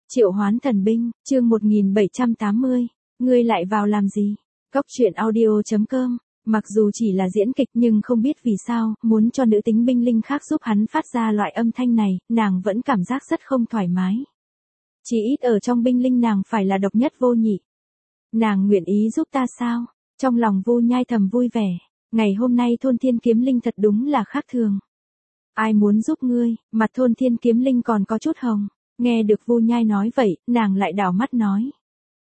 Triệu hoán thần binh, chương 1780, ngươi lại vào làm gì? Cốc truyện audio.com, mặc dù chỉ là diễn kịch nhưng không biết vì sao, muốn cho nữ tính binh linh khác giúp hắn phát ra loại âm thanh này, nàng vẫn cảm giác rất không thoải mái. Chỉ ít ở trong binh linh nàng phải là độc nhất vô nhị. Nàng nguyện ý giúp ta sao? Trong lòng Vu Nhai thầm vui vẻ, ngày hôm nay thôn thiên kiếm linh thật đúng là khác thường. Ai muốn giúp ngươi? Mặt thôn thiên kiếm linh còn có chút hồng. Nghe được Vu Nhai nói vậy, nàng lại đảo mắt nói.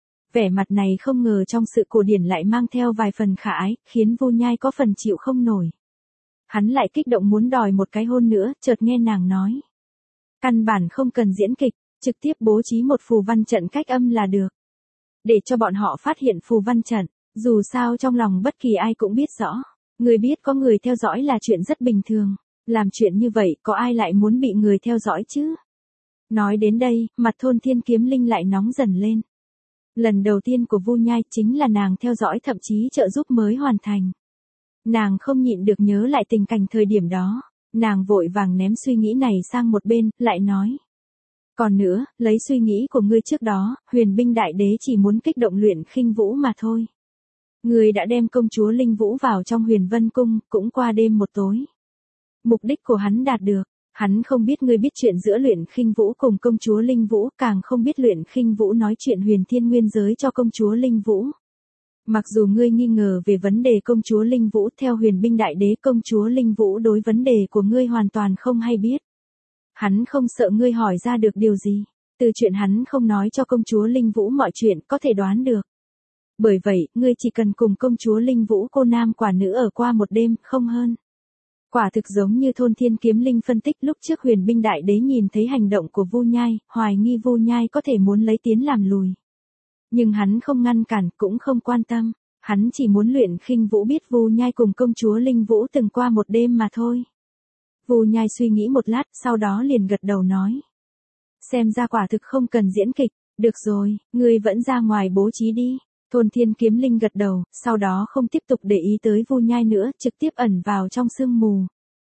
Vẻ mặt này không ngờ trong sự cổ điển lại mang theo vài phần khả ái, khiến Vu Nhai có phần chịu không nổi. Hắn lại kích động muốn đòi một cái hôn nữa, chợt nghe nàng nói. Căn bản không cần diễn kịch, trực tiếp bố trí một phù văn trận cách âm là được. Để cho bọn họ phát hiện phù văn trận, dù sao trong lòng bất kỳ ai cũng biết rõ. Người biết có người theo dõi là chuyện rất bình thường. Làm chuyện như vậy có ai lại muốn bị người theo dõi chứ? Nói đến đây, mặt thôn thiên kiếm linh lại nóng dần lên. Lần đầu tiên của Vu Nhai chính là nàng theo dõi thậm chí trợ giúp mới hoàn thành. Nàng không nhịn được nhớ lại tình cảnh thời điểm đó. Nàng vội vàng ném suy nghĩ này sang một bên, lại nói. Còn nữa, lấy suy nghĩ của ngươi trước đó, huyền binh đại đế chỉ muốn kích động luyện khinh vũ mà thôi. Ngươi đã đem công chúa Linh Vũ vào trong Huyền Vân Cung, cũng qua đêm một tối. Mục đích của hắn đạt được. Hắn không biết ngươi biết chuyện giữa luyện khinh vũ cùng công chúa Linh Vũ, càng không biết luyện khinh vũ nói chuyện huyền thiên nguyên giới cho công chúa Linh Vũ. Mặc dù ngươi nghi ngờ về vấn đề công chúa Linh Vũ, theo huyền binh đại đế công chúa Linh Vũ đối vấn đề của ngươi hoàn toàn không hay biết. Hắn không sợ ngươi hỏi ra được điều gì, từ chuyện hắn không nói cho công chúa Linh Vũ mọi chuyện có thể đoán được. Bởi vậy, ngươi chỉ cần cùng công chúa Linh Vũ cô nam quả nữ ở qua một đêm, không hơn. Quả thực giống như thôn thiên kiếm linh phân tích lúc trước huyền binh đại đế nhìn thấy hành động của Vu Nhai, hoài nghi Vu Nhai có thể muốn lấy tiến làm lùi. Nhưng hắn không ngăn cản, cũng không quan tâm, hắn chỉ muốn luyện khinh vũ biết Vu Nhai cùng công chúa Linh Vũ từng qua một đêm mà thôi. Vu Nhai suy nghĩ một lát, sau đó liền gật đầu nói. Xem ra quả thực không cần diễn kịch, được rồi, ngươi vẫn ra ngoài bố trí đi. Thôn thiên kiếm linh gật đầu, sau đó không tiếp tục để ý tới Vu Nhai nữa, trực tiếp ẩn vào trong sương mù.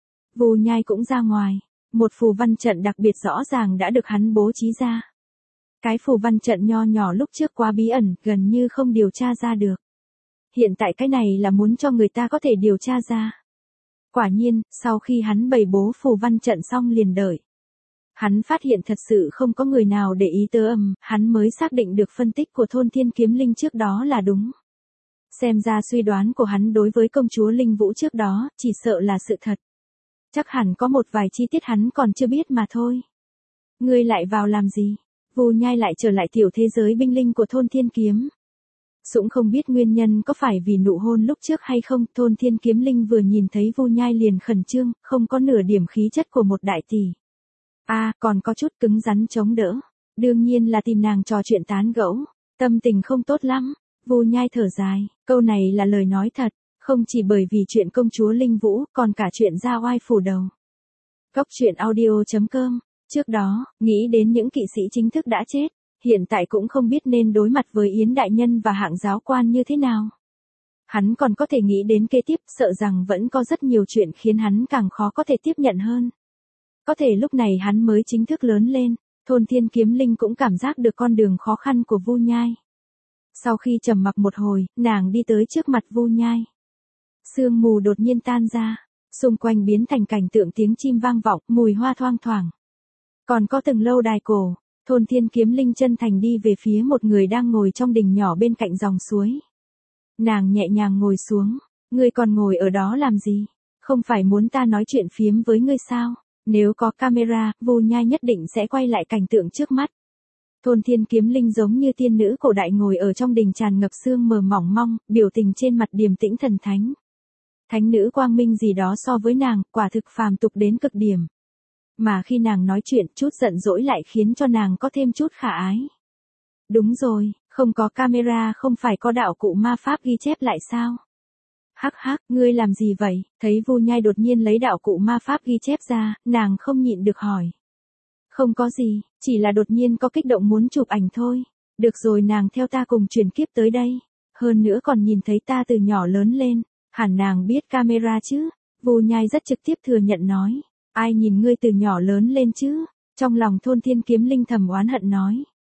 Vu Nhai cũng ra ngoài, một phù văn trận đặc biệt rõ ràng đã được hắn bố trí ra. Cái phù văn trận nho nhỏ lúc trước quá bí ẩn, gần như không điều tra ra được. Hiện tại cái này là muốn cho người ta có thể điều tra ra. Quả nhiên, sau khi hắn bày bố phù văn trận xong liền đợi. Hắn phát hiện thật sự không có người nào để ý tới hắn mới xác định được phân tích của thôn thiên kiếm linh trước đó là đúng. Xem ra suy đoán của hắn đối với công chúa Linh Vũ trước đó, chỉ sợ là sự thật. Chắc hẳn có một vài chi tiết hắn còn chưa biết mà thôi. Ngươi lại vào làm gì? Vu Nhai lại trở lại tiểu thế giới binh linh của thôn thiên kiếm. Cũng không biết nguyên nhân có phải vì nụ hôn lúc trước hay không, thôn thiên kiếm linh vừa nhìn thấy Vu Nhai liền khẩn trương, không có nửa điểm khí chất của một đại tỷ. Còn có chút cứng rắn chống đỡ. Đương nhiên là tìm nàng trò chuyện tán gẫu. Tâm tình không tốt lắm. Vu Nhai thở dài. Câu này là lời nói thật. Không chỉ bởi vì chuyện công chúa Linh Vũ, còn cả chuyện ra oai phủ đầu. Cốc truyện audio.com. Trước đó, nghĩ đến những kỵ sĩ chính thức đã chết. Hiện tại cũng không biết nên đối mặt với Yến Đại Nhân và hạng giáo quan như thế nào. Hắn còn có thể nghĩ đến kế tiếp, sợ rằng vẫn có rất nhiều chuyện khiến hắn càng khó có thể tiếp nhận hơn. Có thể lúc này hắn mới chính thức lớn lên, thôn thiên kiếm linh cũng cảm giác được con đường khó khăn của Vu Nhai. Sau khi trầm mặc một hồi, nàng đi tới trước mặt Vu Nhai. Sương mù đột nhiên tan ra, xung quanh biến thành cảnh tượng tiếng chim vang vọng, mùi hoa thoang thoảng. Còn có từng lâu đài cổ, thôn thiên kiếm linh chân thành đi về phía một người đang ngồi trong đình nhỏ bên cạnh dòng suối. Nàng nhẹ nhàng ngồi xuống, ngươi còn ngồi ở đó làm gì? Không phải muốn ta nói chuyện phiếm với ngươi sao? Nếu có camera, Vu Nhai nhất định sẽ quay lại cảnh tượng trước mắt. Thôn thiên kiếm linh giống như tiên nữ cổ đại ngồi ở trong đình tràn ngập sương mờ mỏng mong, biểu tình trên mặt điềm tĩnh thần thánh. Thánh nữ quang minh gì đó so với nàng, quả thực phàm tục đến cực điểm. Mà khi nàng nói chuyện, chút giận dỗi lại khiến cho nàng có thêm chút khả ái. Đúng rồi, không có camera không phải có đạo cụ ma pháp ghi chép lại sao? Hắc hắc, ngươi làm gì vậy? Thấy Vu Nhai đột nhiên lấy đạo cụ ma pháp ghi chép ra, nàng không nhịn được hỏi. Không có gì, chỉ là đột nhiên có kích động muốn chụp ảnh thôi. Được rồi, nàng theo ta cùng chuyển kiếp tới đây. Hơn nữa còn nhìn thấy ta từ nhỏ lớn lên, hẳn nàng biết camera chứ? Vu Nhai rất trực tiếp thừa nhận nói. Ai nhìn ngươi từ nhỏ lớn lên chứ? Trong lòng thôn thiên kiếm linh thầm oán hận nói.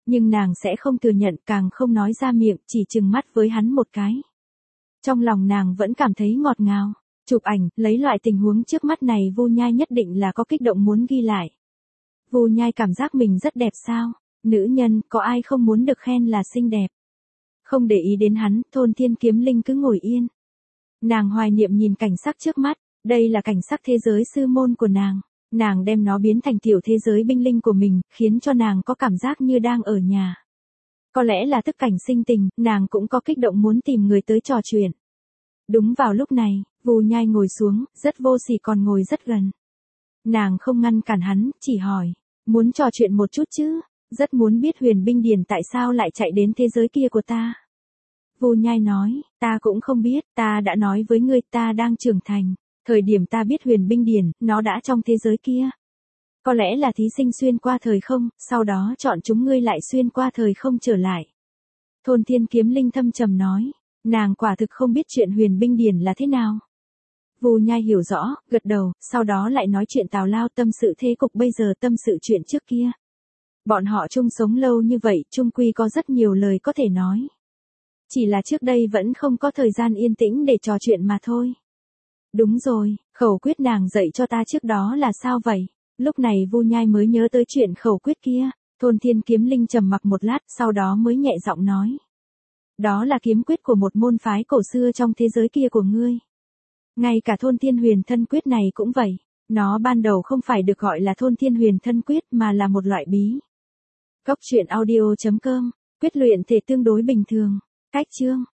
Nhưng nàng sẽ không thừa nhận, càng không nói ra miệng, chỉ trừng mắt với hắn một cái. Trong lòng nàng vẫn cảm thấy ngọt ngào. Chụp ảnh, lấy loại tình huống trước mắt này Vu Nhai nhất định là có kích động muốn ghi lại. Vu Nhai cảm giác mình rất đẹp sao? Nữ nhân, có ai không muốn được khen là xinh đẹp? Không để ý đến hắn, Thôn Thiên Kiếm Linh cứ ngồi yên. Nàng hoài niệm nhìn cảnh sắc trước mắt, đây là cảnh sắc thế giới sư môn của nàng. Nàng đem nó biến thành tiểu thế giới binh linh của mình, khiến cho nàng có cảm giác như đang ở nhà. Có lẽ là tức cảnh sinh tình, nàng cũng có kích động muốn tìm người tới trò chuyện. Đúng vào lúc này, Vu Nhai ngồi xuống, rất vô sỉ còn ngồi rất gần. Nàng không ngăn cản hắn, chỉ hỏi, muốn trò chuyện một chút chứ, rất muốn biết Huyền Binh Điển tại sao lại chạy đến thế giới kia của ta. Vu Nhai nói, ta cũng không biết, ta đã nói với ngươi ta đang trưởng thành. Thời điểm ta biết Huyền Binh Điển, nó đã trong thế giới kia. Có lẽ là thí sinh xuyên qua thời không, sau đó chọn chúng ngươi lại xuyên qua thời không trở lại. Thôn Thiên Kiếm Linh thâm trầm nói, nàng quả thực không biết chuyện Huyền Binh Điển là thế nào. Vu Nhai hiểu rõ, gật đầu, sau đó lại nói chuyện tào lao tâm sự thế cục bây giờ tâm sự chuyện trước kia. Bọn họ chung sống lâu như vậy, chung quy có rất nhiều lời có thể nói. Chỉ là trước đây vẫn không có thời gian yên tĩnh để trò chuyện mà thôi. Đúng rồi, khẩu quyết nàng dạy cho ta trước đó là sao vậy? Lúc này Vu Nhai mới nhớ tới chuyện khẩu quyết kia. Thôn Thiên Kiếm Linh trầm mặc một lát, sau đó mới nhẹ giọng nói. Đó là kiếm quyết của một môn phái cổ xưa trong thế giới kia của ngươi. Ngay cả Thôn Thiên Huyền Thân Quyết này cũng vậy. Nó ban đầu không phải được gọi là Thôn Thiên Huyền Thân Quyết mà là một loại bí. Góc truyện audio.com, quyết luyện thể tương đối bình thường. Cách chương